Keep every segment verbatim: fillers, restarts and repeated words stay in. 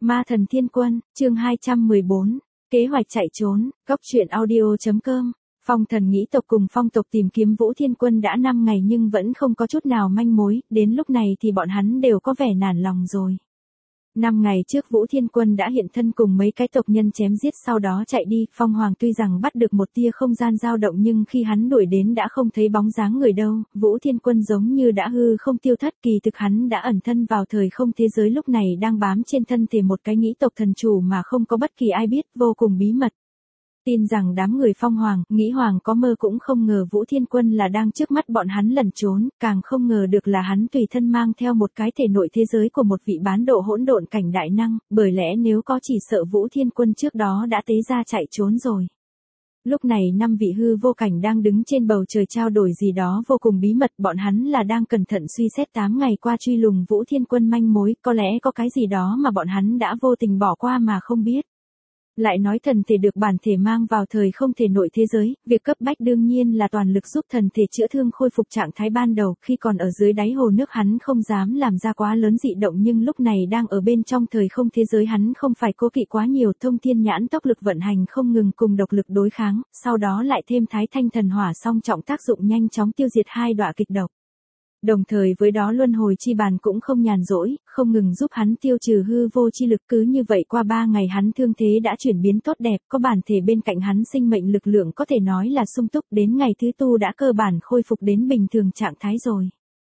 Ma thần thiên quân, chương hai trăm mười bốn, kế hoạch chạy trốn, góc truyện audio chấm com. Phong thần nghĩ tộc cùng phong tộc tìm kiếm Vũ Thiên Quân đã năm ngày nhưng vẫn không có chút nào manh mối, đến lúc này thì bọn hắn đều có vẻ nản lòng rồi. Năm ngày trước Vũ Thiên Quân đã hiện thân cùng mấy cái tộc nhân chém giết sau đó chạy đi, Phong Hoàng tuy rằng bắt được một tia không gian dao động nhưng khi hắn đuổi đến đã không thấy bóng dáng người đâu, Vũ Thiên Quân giống như đã hư không tiêu thất, kỳ thực hắn đã ẩn thân vào thời không thế giới lúc này đang bám trên thân thể một cái nghĩ tộc thần chủ mà không có bất kỳ ai biết, vô cùng bí mật. Tin rằng đám người Phong Hoàng, Nghĩ Hoàng có mơ cũng không ngờ Vũ Thiên Quân là đang trước mắt bọn hắn lẩn trốn, càng không ngờ được là hắn tùy thân mang theo một cái thể nội thế giới của một vị bán độ hỗn độn cảnh đại năng, bởi lẽ nếu có chỉ sợ Vũ Thiên Quân trước đó đã tế ra chạy trốn rồi. Lúc này năm vị hư vô cảnh đang đứng trên bầu trời trao đổi gì đó vô cùng bí mật, bọn hắn là đang cẩn thận suy xét tám ngày qua truy lùng Vũ Thiên Quân manh mối, có lẽ có cái gì đó mà bọn hắn đã vô tình bỏ qua mà không biết. Lại nói thần thể được bản thể mang vào thời không thể nội thế giới, việc cấp bách đương nhiên là toàn lực giúp thần thể chữa thương khôi phục trạng thái ban đầu, khi còn ở dưới đáy hồ nước hắn không dám làm ra quá lớn dị động nhưng lúc này đang ở bên trong thời không thế giới hắn không phải cố kỵ quá nhiều, thông thiên nhãn tốc lực vận hành không ngừng cùng độc lực đối kháng, sau đó lại thêm thái thanh thần hỏa song trọng tác dụng nhanh chóng tiêu diệt hai đọa kịch độc. Đồng thời với đó luân hồi chi bàn cũng không nhàn rỗi, không ngừng giúp hắn tiêu trừ hư vô chi lực, cứ như vậy qua ba ngày hắn thương thế đã chuyển biến tốt đẹp, có bản thể bên cạnh hắn sinh mệnh lực lượng có thể nói là sung túc, đến ngày thứ tư đã cơ bản khôi phục đến bình thường trạng thái rồi.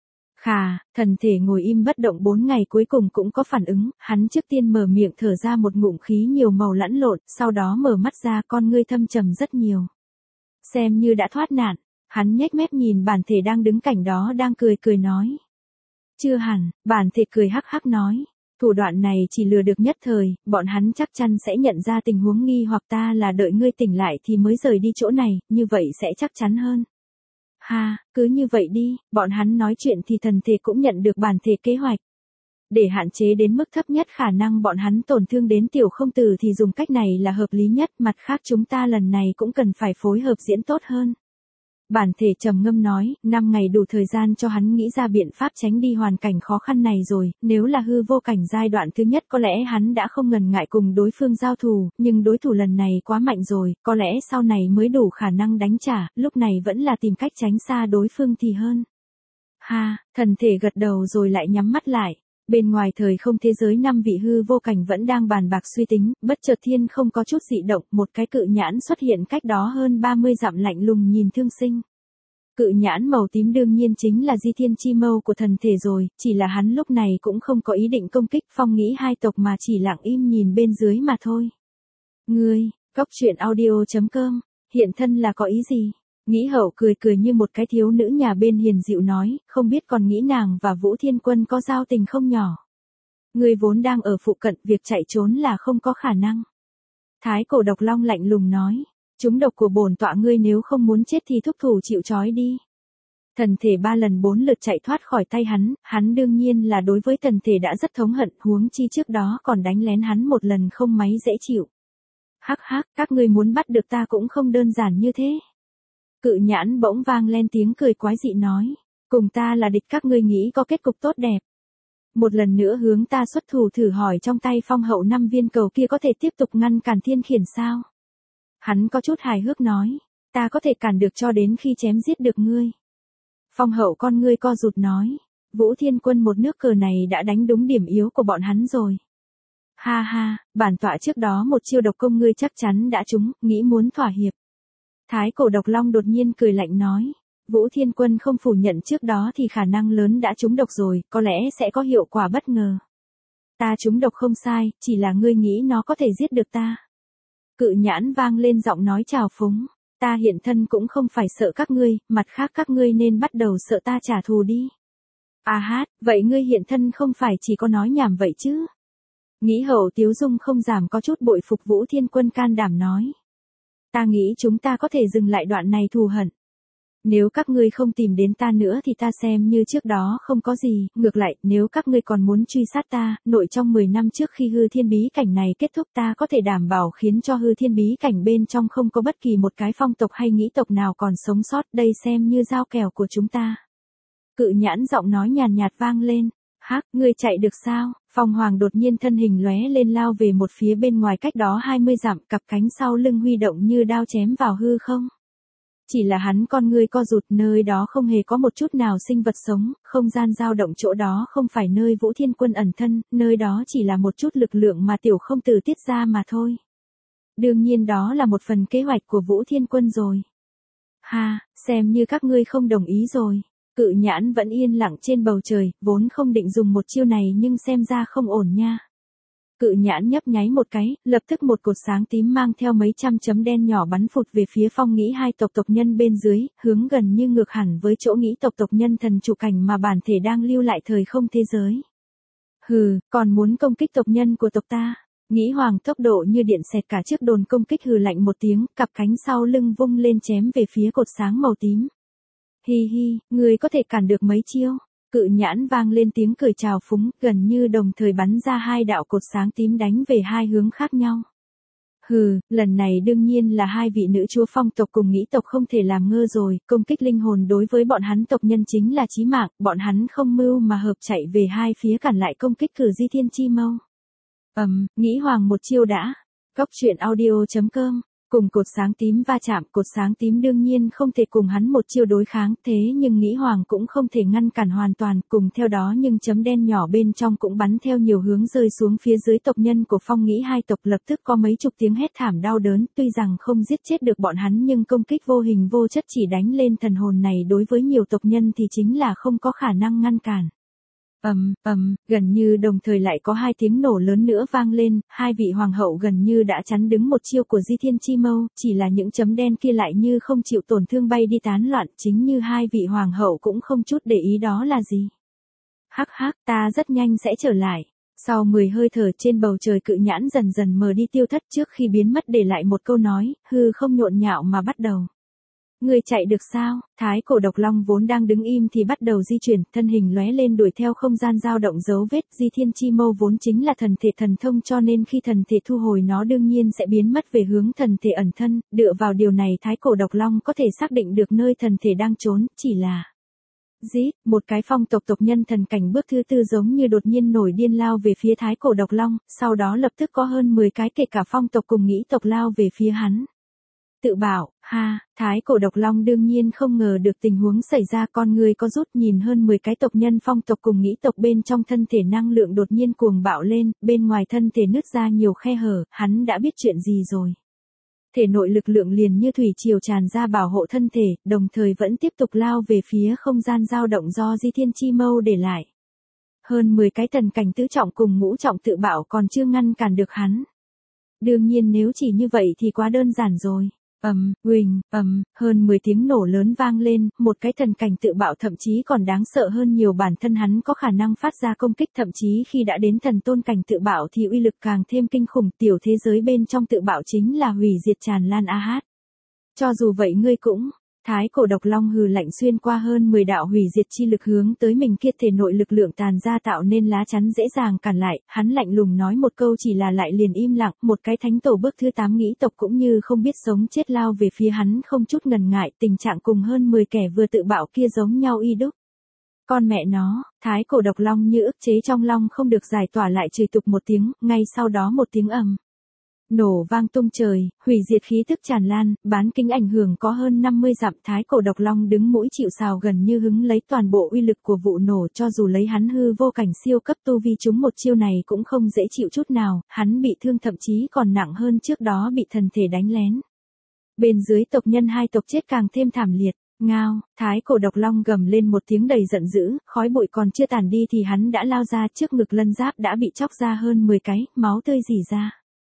Khà, thần thể ngồi im bất động bốn ngày cuối cùng cũng có phản ứng, hắn trước tiên mở miệng thở ra một ngụm khí nhiều màu lẫn lộn, sau đó mở mắt ra, con ngươi thâm trầm rất nhiều. Xem như đã thoát nạn. Hắn nhếch mép nhìn bản thể đang đứng cạnh đó đang cười cười nói. Chưa hẳn, bản thể cười hắc hắc nói. Thủ đoạn này chỉ lừa được nhất thời, bọn hắn chắc chắn sẽ nhận ra tình huống nghi hoặc ta là đợi ngươi tỉnh lại thì mới rời đi chỗ này, như vậy sẽ chắc chắn hơn. Ha, cứ như vậy đi, bọn hắn nói chuyện thì thần thể cũng nhận được bản thể kế hoạch. Để hạn chế đến mức thấp nhất khả năng bọn hắn tổn thương đến tiểu không tử thì dùng cách này là hợp lý nhất, mặt khác chúng ta lần này cũng cần phải phối hợp diễn tốt hơn. Bản thể trầm ngâm nói, năm ngày đủ thời gian cho hắn nghĩ ra biện pháp tránh đi hoàn cảnh khó khăn này rồi, nếu là hư vô cảnh giai đoạn thứ nhất có lẽ hắn đã không ngần ngại cùng đối phương giao thù, nhưng đối thủ lần này quá mạnh rồi, có lẽ sau này mới đủ khả năng đánh trả, lúc này vẫn là tìm cách tránh xa đối phương thì hơn. Ha, thần thể gật đầu rồi lại nhắm mắt lại. Bên ngoài thời không thế giới năm vị hư vô cảnh vẫn đang bàn bạc suy tính, bất chợt thiên không có chút dị động, một cái cự nhãn xuất hiện cách đó hơn ba mươi dặm lạnh lùng nhìn thương sinh. Cự nhãn màu tím đương nhiên chính là di thiên chi mâu của thần thể rồi, chỉ là hắn lúc này cũng không có ý định công kích Phong Nghĩ hai tộc mà chỉ lặng im nhìn bên dưới mà thôi. Ngươi, góc truyện audio chấm com, hiện thân là có ý gì? Nghĩ Hậu cười cười như một cái thiếu nữ nhà bên hiền dịu nói, không biết còn nghĩ nàng và Vũ Thiên Quân có giao tình không nhỏ. Ngươi vốn đang ở phụ cận, việc chạy trốn là không có khả năng. Thái Cổ Độc Long lạnh lùng nói, chúng độc của bổn tọa ngươi nếu không muốn chết thì thúc thủ chịu trói đi. Thần thể ba lần bốn lượt chạy thoát khỏi tay hắn, hắn đương nhiên là đối với thần thể đã rất thống hận, huống chi trước đó còn đánh lén hắn một lần không mấy dễ chịu. Hắc hắc, các ngươi muốn bắt được ta cũng không đơn giản như thế. Cự nhãn bỗng vang lên tiếng cười quái dị nói, cùng ta là địch các ngươi nghĩ có kết cục tốt đẹp. Một lần nữa hướng ta xuất thủ thử hỏi trong tay Phong Hậu năm viên cầu kia có thể tiếp tục ngăn cản thiên khiển sao? Hắn có chút hài hước nói, ta có thể cản được cho đến khi chém giết được ngươi. Phong Hậu con ngươi co rụt nói, Vũ Thiên Quân một nước cờ này đã đánh đúng điểm yếu của bọn hắn rồi. Ha ha, bản tọa trước đó một chiêu độc công ngươi chắc chắn đã trúng, nghĩ muốn thỏa hiệp. Thái Cổ Độc Long đột nhiên cười lạnh nói, Vũ Thiên Quân không phủ nhận trước đó thì khả năng lớn đã trúng độc rồi, có lẽ sẽ có hiệu quả bất ngờ. Ta trúng độc không sai, chỉ là ngươi nghĩ nó có thể giết được ta. Cự nhãn vang lên giọng nói trào phúng, ta hiện thân cũng không phải sợ các ngươi, mặt khác các ngươi nên bắt đầu sợ ta trả thù đi. À hát, vậy ngươi hiện thân không phải chỉ có nói nhảm vậy chứ? Nghĩ Hậu Tiếu Dung không giảm có chút bội phục Vũ Thiên Quân can đảm nói. Ta nghĩ chúng ta có thể dừng lại đoạn này thù hận. Nếu các ngươi không tìm đến ta nữa thì ta xem như trước đó không có gì, ngược lại, nếu các ngươi còn muốn truy sát ta, nội trong mười năm trước khi hư thiên bí cảnh này kết thúc ta có thể đảm bảo khiến cho hư thiên bí cảnh bên trong không có bất kỳ một cái phong tộc hay nghĩ tộc nào còn sống sót, đây xem như giao kèo của chúng ta. Cự nhãn giọng nói nhàn nhạt vang lên, hắc, ngươi chạy được sao? Phong Hoàng đột nhiên thân hình lóe lên lao về một phía bên ngoài cách đó hai mươi dặm, cặp cánh sau lưng huy động như đao chém vào hư không. Chỉ là hắn con ngươi co rụt, nơi đó không hề có một chút nào sinh vật sống, không gian dao động chỗ đó không phải nơi Vũ Thiên Quân ẩn thân, nơi đó chỉ là một chút lực lượng mà tiểu không từ tiết ra mà thôi. Đương nhiên đó là một phần kế hoạch của Vũ Thiên Quân rồi. Ha, xem như các ngươi không đồng ý rồi. Cự nhãn vẫn yên lặng trên bầu trời, vốn không định dùng một chiêu này nhưng xem ra không ổn nha. Cự nhãn nhấp nháy một cái, lập tức một cột sáng tím mang theo mấy trăm chấm đen nhỏ bắn phụt về phía Phong Nghĩ hai tộc tộc nhân bên dưới, hướng gần như ngược hẳn với chỗ Nghĩ tộc tộc nhân thần trụ cảnh mà bản thể đang lưu lại thời không thế giới. Hừ, còn muốn công kích tộc nhân của tộc ta. Nghĩ Hoàng tốc độ như điện xẹt cả chiếc đồn công kích, hừ lạnh một tiếng, cặp cánh sau lưng vung lên chém về phía cột sáng màu tím. Hi hi, người có thể cản được mấy chiêu. Cự nhãn vang lên tiếng cười trào phúng, gần như đồng thời bắn ra hai đạo cột sáng tím đánh về hai hướng khác nhau. Hừ, lần này đương nhiên là hai vị nữ chúa Phong tộc cùng Nghĩ tộc không thể làm ngơ rồi, công kích linh hồn đối với bọn hắn tộc nhân chính là chí mạng, bọn hắn không mưu mà hợp chạy về hai phía cản lại công kích cử Di Thiên Chi Mâu. Ầm, um, Nghĩ Hoàng một chiêu đã. Góc truyện audio chấm com. Cùng cột sáng tím va chạm, cột sáng tím đương nhiên không thể cùng hắn một chiêu đối kháng, thế nhưng Nghĩ Hoàng cũng không thể ngăn cản hoàn toàn, cùng theo đó nhưng chấm đen nhỏ bên trong cũng bắn theo nhiều hướng rơi xuống phía dưới tộc nhân của Phong Nghĩ hai tộc, lập tức có mấy chục tiếng hét thảm đau đớn, tuy rằng không giết chết được bọn hắn nhưng công kích vô hình vô chất chỉ đánh lên thần hồn này đối với nhiều tộc nhân thì chính là không có khả năng ngăn cản. Ầm, um, ầm, um, gần như đồng thời lại có hai tiếng nổ lớn nữa vang lên, hai vị hoàng hậu gần như đã chắn đứng một chiêu của Di Thiên Chi Mâu, chỉ là những chấm đen kia lại như không chịu tổn thương bay đi tán loạn, chính như hai vị hoàng hậu cũng không chút để ý đó là gì. Hắc hắc, ta rất nhanh sẽ trở lại. Sau mười hơi thở trên bầu trời cự nhãn dần dần mờ đi tiêu thất, trước khi biến mất để lại một câu nói, hư không nhộn nhạo mà bắt đầu. Người chạy được sao? Thái cổ độc long vốn đang đứng im thì bắt đầu di chuyển, thân hình lóe lên đuổi theo không gian dao động dấu vết. Di Thiên Chi Mâu vốn chính là thần thể thần thông, cho nên khi thần thể thu hồi nó đương nhiên sẽ biến mất về hướng thần thể ẩn thân, dựa vào điều này thái cổ độc long có thể xác định được nơi thần thể đang trốn, chỉ là... Dít, một cái phong tộc tộc nhân thần cảnh bước thứ tư giống như đột nhiên nổi điên lao về phía thái cổ độc long, sau đó lập tức có hơn mười cái kể cả phong tộc cùng Nghĩ tộc lao về phía hắn. Tự bảo, ha, thái cổ độc long đương nhiên không ngờ được tình huống xảy ra, con người có rút nhìn hơn mười cái tộc nhân phong tộc cùng Nghĩ tộc bên trong thân thể năng lượng đột nhiên cuồng bạo lên, bên ngoài thân thể nứt ra nhiều khe hở, hắn đã biết chuyện gì rồi. Thể nội lực lượng liền như thủy triều tràn ra bảo hộ thân thể, đồng thời vẫn tiếp tục lao về phía không gian dao động do Di Thiên Chi Mâu để lại. Hơn mười cái thần cảnh tứ trọng cùng ngũ trọng tự bảo còn chưa ngăn cản được hắn. Đương nhiên nếu chỉ như vậy thì quá đơn giản rồi. Ầm, um, uỳnh, ầm, um, hơn mười tiếng nổ lớn vang lên, một cái thần cảnh tự bạo thậm chí còn đáng sợ hơn nhiều, bản thân hắn có khả năng phát ra công kích, thậm chí khi đã đến thần tôn cảnh tự bạo thì uy lực càng thêm kinh khủng, tiểu thế giới bên trong tự bạo chính là hủy diệt tràn lan a hát. Cho dù vậy ngươi cũng... Thái cổ độc long hừ lạnh xuyên qua hơn mười đạo hủy diệt chi lực hướng tới mình kia, thể nội lực lượng tàn ra tạo nên lá chắn dễ dàng cản lại, hắn lạnh lùng nói một câu chỉ là lại liền im lặng, một cái thánh tổ bước thứ tám Nghĩ tộc cũng như không biết sống chết lao về phía hắn không chút ngần ngại, tình trạng cùng hơn mười kẻ vừa tự bạo kia giống nhau y đúc. Con mẹ nó, thái cổ độc long như ức chế trong long không được giải tỏa lại chửi tục một tiếng, ngay sau đó một tiếng ầm. Nổ vang tung trời, hủy diệt khí tức tràn lan, bán kính ảnh hưởng có hơn năm mươi dặm, thái cổ độc long đứng mũi chịu sào gần như hứng lấy toàn bộ uy lực của vụ nổ, cho dù lấy hắn hư vô cảnh siêu cấp tu vi chúng một chiêu này cũng không dễ chịu chút nào, hắn bị thương thậm chí còn nặng hơn trước đó bị thần thể đánh lén. Bên dưới tộc nhân hai tộc chết càng thêm thảm liệt. Ngao, thái cổ độc long gầm lên một tiếng đầy giận dữ, khói bụi còn chưa tàn đi thì hắn đã lao ra, trước ngực lân giáp đã bị chóc ra hơn mười cái, máu tươi rỉ ra.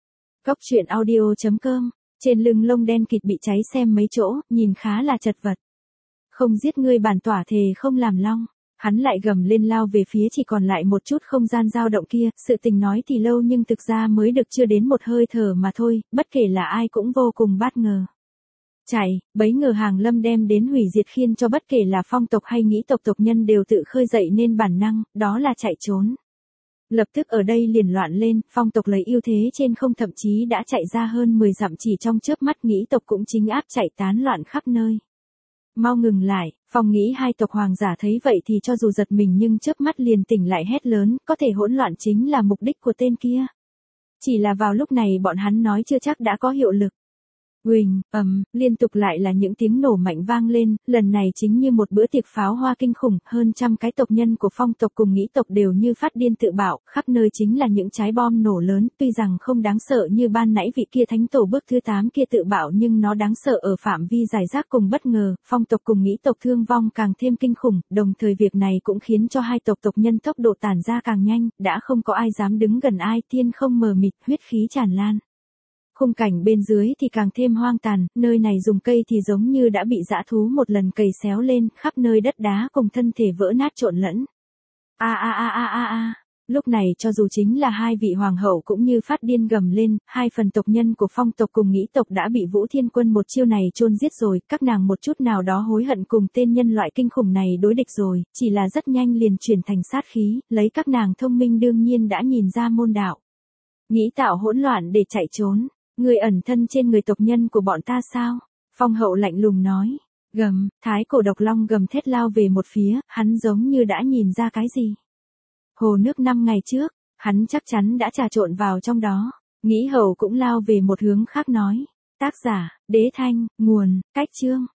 Góc truyện audio chấm com, trên lưng lông đen kịt bị cháy xem mấy chỗ, nhìn khá là chật vật. Không giết ngươi bản tỏa thề không làm long. Hắn lại gầm lên lao về phía chỉ còn lại một chút không gian dao động kia, sự tình nói thì lâu nhưng thực ra mới được chưa đến một hơi thở mà thôi, bất kể là ai cũng vô cùng bất ngờ. Chạy, bấy ngờ hàng lâm đem đến hủy diệt khiến cho bất kể là phong tộc hay Nghĩ tộc tộc nhân đều tự khơi dậy nên bản năng, đó là chạy trốn. Lập tức ở đây liền loạn lên, phong tộc lấy ưu thế trên không thậm chí đã chạy ra hơn mười dặm chỉ trong chớp mắt, Nghĩ tộc cũng chính áp chạy tán loạn khắp nơi. Mau ngừng lại, Phong nghĩ hai tộc hoàng giả thấy vậy thì cho dù giật mình nhưng chớp mắt liền tỉnh lại hét lớn, có thể hỗn loạn chính là mục đích của tên kia. Chỉ là vào lúc này bọn hắn nói chưa chắc đã có hiệu lực. Huỳnh, ầm, liên tục lại là những tiếng nổ mạnh vang lên, lần này chính như một bữa tiệc pháo hoa kinh khủng, hơn trăm cái tộc nhân của Phong tộc cùng Nghĩ tộc đều như phát điên tự bạo, khắp nơi chính là những trái bom nổ lớn, tuy rằng không đáng sợ như ban nãy vị kia thánh tổ bước thứ tám kia tự bạo nhưng nó đáng sợ ở phạm vi giải rác cùng bất ngờ, Phong tộc cùng Nghĩ tộc thương vong càng thêm kinh khủng, đồng thời việc này cũng khiến cho hai tộc tộc nhân tốc độ tản ra càng nhanh, đã không có ai dám đứng gần ai, thiên không mờ mịt, huyết khí tràn lan. Khung cảnh bên dưới thì càng thêm hoang tàn, nơi này dùng cây thì giống như đã bị dã thú một lần cày xéo lên, khắp nơi đất đá cùng thân thể vỡ nát trộn lẫn. A a a a a a. Lúc này cho dù chính là hai vị hoàng hậu cũng như phát điên gầm lên, hai phần tộc nhân của Phong tộc cùng Nghĩ tộc đã bị Vũ Thiên Quân một chiêu này chôn giết rồi, các nàng một chút nào đó hối hận cùng tên nhân loại kinh khủng này đối địch rồi, chỉ là rất nhanh liền chuyển thành sát khí, lấy các nàng thông minh đương nhiên đã nhìn ra môn đạo. Nghĩ tạo hỗn loạn để chạy trốn. Người ẩn thân trên người tộc nhân của bọn ta sao? Phong hậu lạnh lùng nói. Gầm, thái cổ độc long gầm thét lao về một phía, hắn giống như đã nhìn ra cái gì. Hồ nước năm ngày trước, hắn chắc chắn đã trà trộn vào trong đó. Nghĩ hầu cũng lao về một hướng khác nói. Tác giả, Đế Thanh, nguồn, Cách Chương.